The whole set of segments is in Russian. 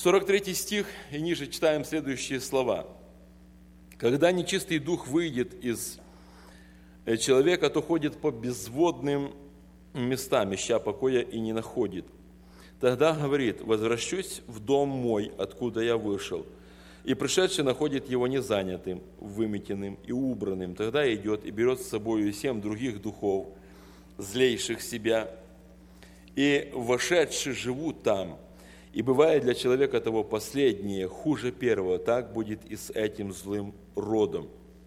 43 стих и ниже читаем следующие слова. «Когда нечистый дух выйдет из человека, то ходит по безводным местам, ища покоя и не находит. Тогда говорит: возвращусь в дом мой, откуда я вышел. И пришедший находит его незанятым, выметенным и убранным. Тогда идет и берет с собой 7 других духов, злейших себя, и вошедшие живут там. И бывает для человека того последнее хуже первого, так будет и с этим злым родом».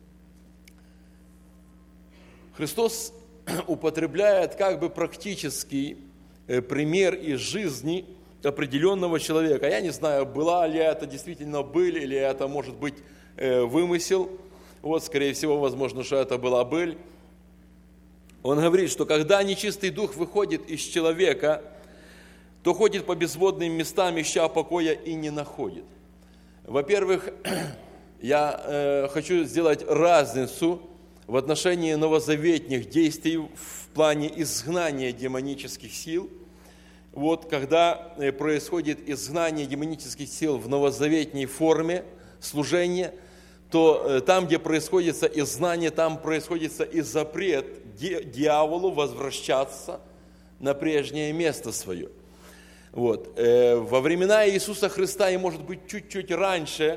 Христос употребляет как бы практический пример из жизни определенного человека. Я не знаю, была ли это действительно быль, или это может быть вымысел. Скорее всего, возможно, что это была быль. Он говорит, что когда нечистый дух выходит из человека, то ходит по безводным местам, ища покоя и не находит. Во-первых, я хочу сделать разницу в отношении новозаветных действий в плане изгнания демонических сил. Когда происходит изгнание демонических сил в новозаветной форме служения, то там, где происходит изгнание, там происходит и запрет дьяволу возвращаться на прежнее место свое. Во времена Иисуса Христа, и может быть чуть-чуть раньше,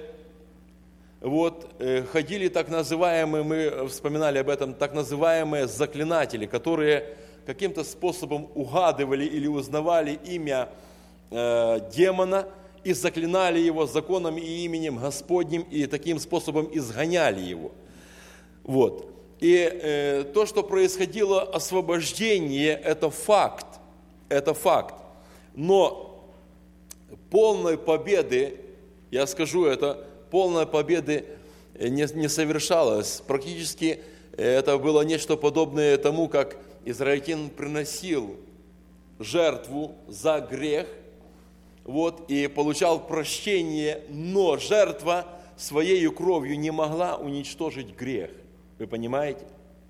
ходили так называемые, мы вспоминали об этом, так называемые заклинатели, которые каким-то способом угадывали или узнавали имя демона и заклинали его законом и именем Господним, и таким способом изгоняли его. И то, что происходило освобождение, это факт. Но полной победы, я скажу это, полной победы не совершалось. Практически это было нечто подобное тому, как израильтянин приносил жертву за грех, и получал прощение, но жертва своей кровью не могла уничтожить грех. Вы понимаете?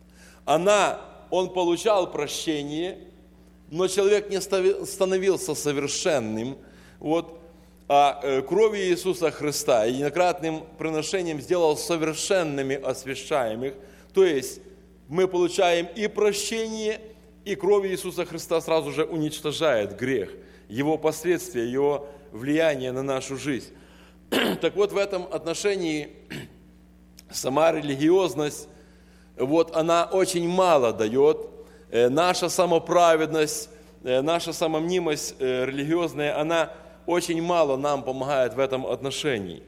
Он получал прощение, но человек не становился совершенным. А кровью Иисуса Христа единократным приношением сделал совершенными освящаемых. То есть мы получаем и прощение, и кровь Иисуса Христа сразу же уничтожает грех, его последствия, его влияние на нашу жизнь. Так в этом отношении сама религиозность, она очень мало дает. Наша самоправедность, наша самомнимость религиозная, она очень мало нам помогает в этом отношении.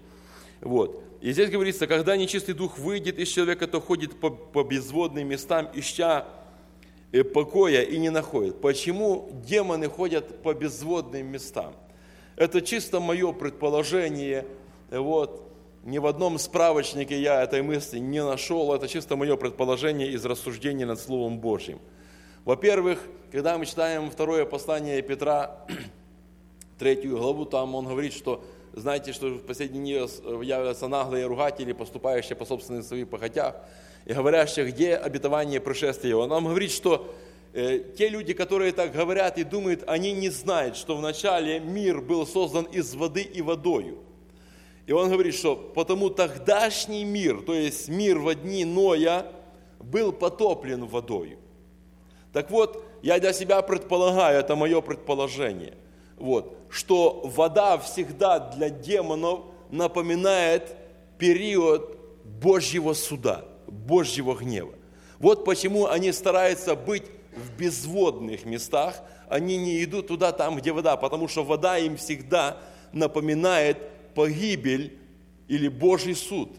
И здесь говорится, когда нечистый дух выйдет из человека, то ходит по безводным местам, ища покоя и не находит. Почему демоны ходят по безводным местам? Это чисто мое предположение. Ни в одном справочнике я этой мысли не нашел. Это чисто мое предположение из рассуждений над Словом Божьим. Во-первых, когда мы читаем 2 послание Петра, 3 главу, там он говорит, что знаете, что в последние дни явятся наглые ругатели, поступающие по собственным своим похотях, и говорящие, где обетование пришествия его. Он нам говорит, что те люди, которые так говорят и думают, они не знают, что вначале мир был создан из воды и водою. И он говорит, что потому тогдашний мир, то есть мир во дни Ноя, был потоплен водою. Так я для себя предполагаю, это мое предположение, что вода всегда для демонов напоминает период Божьего суда, Божьего гнева. Почему они стараются быть в безводных местах, они не идут туда, там, где вода, потому что вода им всегда напоминает погибель или Божий суд.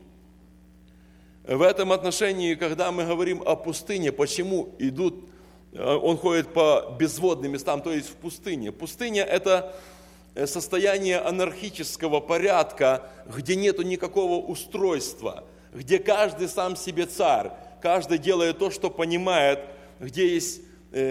В этом отношении, когда мы говорим о пустыне, почему он ходит по безводным местам, то есть в пустыне. Пустыня – это состояние анархического порядка, где нету никакого устройства, где каждый сам себе царь, каждый делает то, что понимает, где есть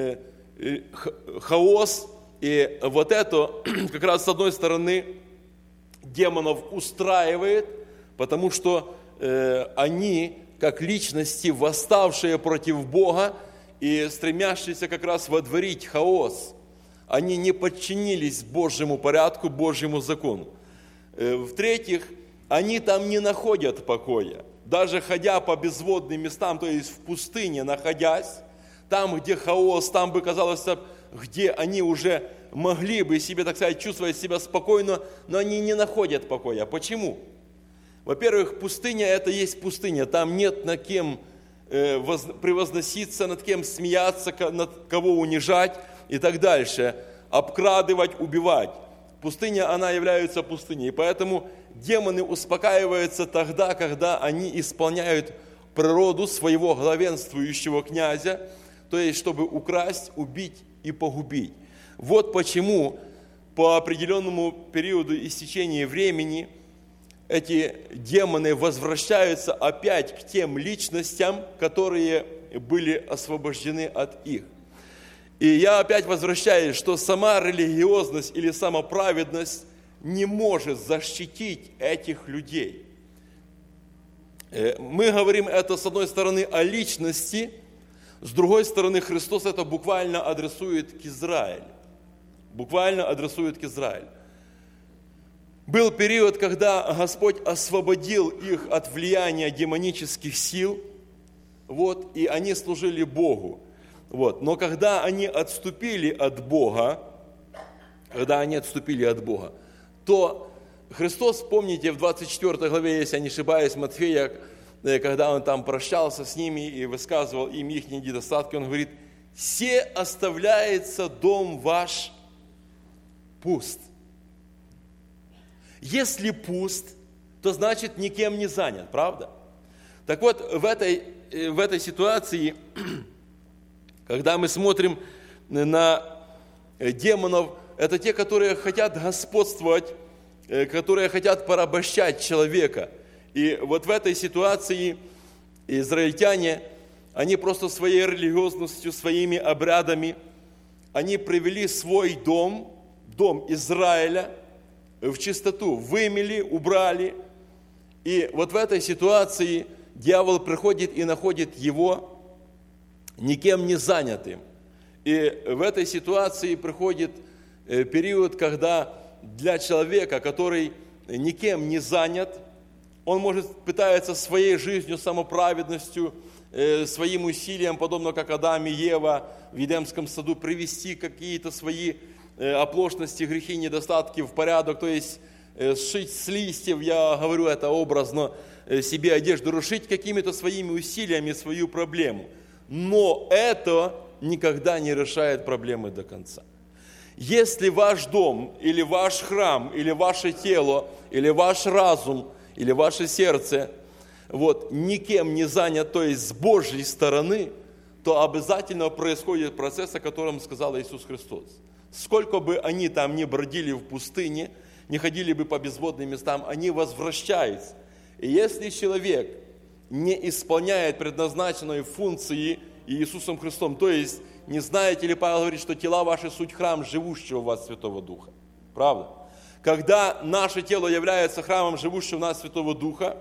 хаос. И это как раз с одной стороны демонов устраивает, потому что они, как личности, восставшие против Бога и стремящиеся как раз водворить хаос, они не подчинились Божьему порядку, Божьему закону. В-третьих, они там не находят покоя. Даже ходя по безводным местам, то есть в пустыне находясь, там, где хаос, там бы казалось, где они уже могли бы себе, так сказать, чувствовать себя спокойно, но они не находят покоя. Почему? Во-первых, пустыня – это есть пустыня. Там нет над кем превозноситься, над кем смеяться, над кого унижать и так дальше. Обкрадывать, убивать. Пустыня, она является пустыней. И поэтому демоны успокаиваются тогда, когда они исполняют природу своего главенствующего князя, то есть, чтобы украсть, убить и погубить. Вот почему по определенному периоду истечения времени эти демоны возвращаются опять к тем личностям, которые были освобождены от их. И я опять возвращаюсь, что сама религиозность или самоправедность не может защитить этих людей. Мы говорим это, с одной стороны, о личности, с другой стороны, Христос это буквально адресует к Израилю. Буквально адресует к Израилю. Был период, когда Господь освободил их от влияния демонических сил, и они служили Богу. Но когда они отступили от Бога, то Христос, помните, в 24 главе, если я не ошибаюсь, Матфея, когда Он там прощался с ними и высказывал им их недостатки, Он говорит: «Се оставляется дом ваш пуст». Если пуст, то значит никем не занят, правда? Так вот, в этой ситуации, когда мы смотрим на демонов, это те, которые хотят господствовать, которые хотят порабощать человека. И вот в этой ситуации израильтяне, они просто своей религиозностью, своими обрядами, они привели свой дом Израиля в чистоту, вымели, убрали. И вот в этой ситуации дьявол приходит и находит его никем не занятым. И в этой ситуации приходит период, когда для человека, который никем не занят, он пытается своей жизнью, самоправедностью, своим усилием, подобно как Адам и Ева в Едемском саду, привести какие-то свои оплошности, грехи, недостатки в порядок, то есть сшить с листьев, я говорю это образно, себе одежду, решить какими-то своими усилиями свою проблему. Но это никогда не решает проблемы до конца. Если ваш дом, или ваш храм, или ваше тело, или ваш разум, или ваше сердце, никем не занят, то есть с Божьей стороны, то обязательно происходит процесс, о котором сказал Иисус Христос. Сколько бы они там ни бродили в пустыне, не ходили бы по безводным местам, они возвращаются. И если человек не исполняет предназначенной функции Иисусом Христом, то есть, не знаете ли, Павел говорит, что тела ваши суть храм живущего в вас Святого Духа. Правда? Когда наше тело является храмом живущего в нас Святого Духа,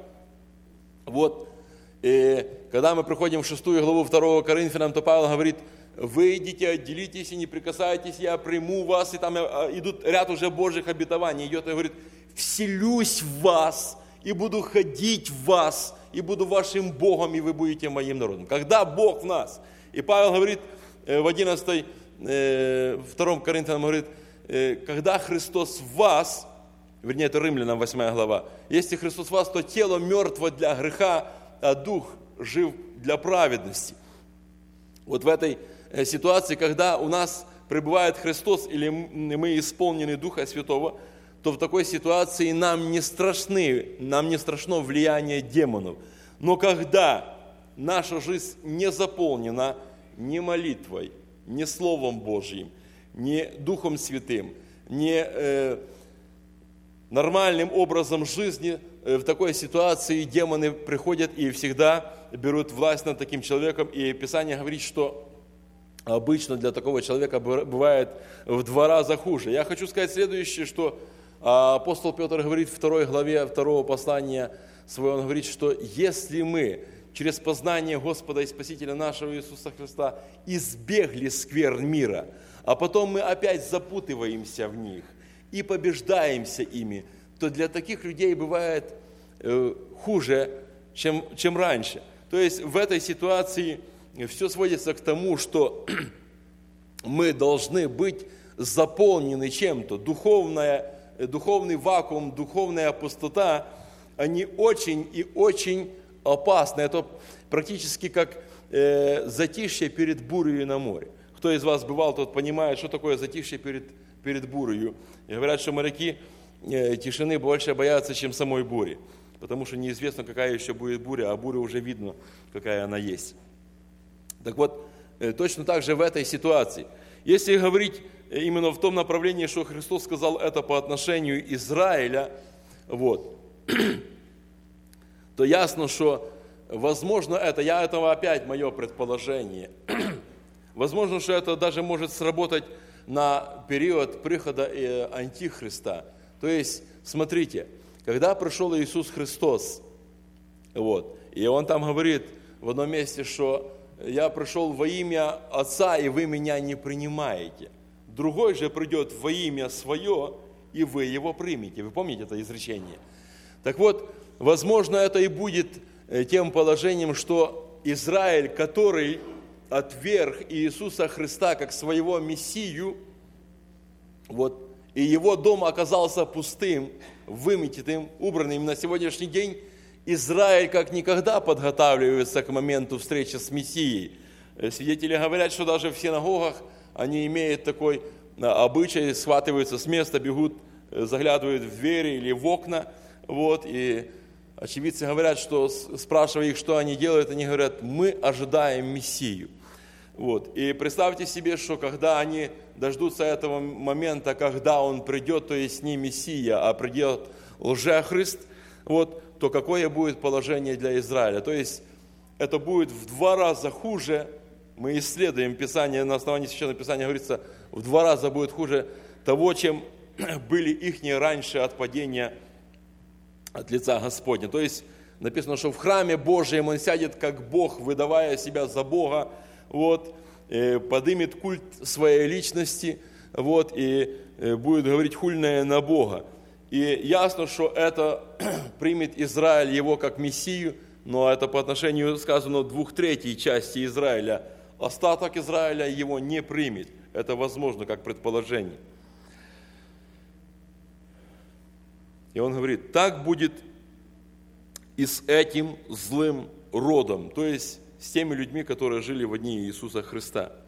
и когда мы приходим в 6 главу 2 Коринфянам, то Павел говорит: выйдите, отделитесь и не прикасайтесь, я приму вас. И там идут ряд уже Божьих обетований. Идет и говорит: вселюсь в вас и буду ходить в вас, и буду вашим Богом, и вы будете моим народом. Когда Бог в нас. И Павел говорит в 11, 2 Коринфянам, говорит: когда Христос в вас, вернее, это Римлянам 8 глава, если Христос в вас, то тело мертво для греха, а дух жив для праведности. Вот в этой ситуации, когда у нас пребывает Христос, или мы исполнены Духа Святого, то в такой ситуации нам не страшно влияние демонов. Но когда наша жизнь не заполнена ни молитвой, ни Словом Божьим, ни Духом Святым, ни нормальным образом жизни, в такой ситуации демоны приходят и всегда берут власть над таким человеком. И Писание говорит, что обычно для такого человека бывает в 2 раза хуже. Я хочу сказать следующее, что апостол Петр говорит в 2 главе 2 послания своего, он говорит, что если мы через познание Господа и Спасителя нашего Иисуса Христа избегли скверн мира, а потом мы опять запутываемся в них и побеждаемся ими, то для таких людей бывает хуже, чем раньше. То есть в этой ситуации все сводится к тому, что мы должны быть заполнены чем-то. Духовный вакуум, духовная пустота, они очень и очень опасны. Это практически как затишье перед бурей на море. Кто из вас бывал, тот понимает, что такое затишье перед бурей. И говорят, что моряки тишины больше боятся, чем самой бури. Потому что неизвестно, какая еще будет буря, а буря уже видно, какая она есть. Так вот, точно так же в этой ситуации. Если говорить именно в том направлении, что Христос сказал это по отношению Израиля, то ясно, что возможно это опять мое предположение, возможно, что это даже может сработать на период прихода Антихриста. То есть, смотрите, когда пришел Иисус Христос, и Он там говорит в одном месте, что «Я пришел во имя Отца, и вы меня не принимаете. Другой же придет во имя Свое, и вы Его примете». Вы помните это изречение? Так вот, возможно, это и будет тем положением, что Израиль, который отверг Иисуса Христа как своего Мессию, и его дом оказался пустым, выметенным, убранным на сегодняшний день, Израиль как никогда подготавливается к моменту встречи с Мессией. Свидетели говорят, что даже в синагогах они имеют такой обычай, схватываются с места, бегут, заглядывают в двери или в окна. И очевидцы говорят, что, спрашивая их, что они делают, они говорят: мы ожидаем Мессию. И представьте себе, что когда они дождутся этого момента, когда Он придет, то есть не Мессия, а придет лжехрист, то какое будет положение для Израиля? То есть это будет в 2 раза хуже. Мы исследуем Писание, на основании Священного Писания говорится, в 2 раза будет хуже того, чем были ихние раньше от падения от лица Господня. То есть написано, что в храме Божьем Он сядет как Бог, выдавая себя за Бога, подымет культ своей личности, и будет говорить хульное на Бога. И ясно, что это примет Израиль его как Мессию, но это по отношению, сказано, 2/3 части Израиля. Остаток Израиля его не примет. Это возможно, как предположение. И он говорит: так будет и с этим злым родом, то есть с теми людьми, которые жили в дни Иисуса Христа.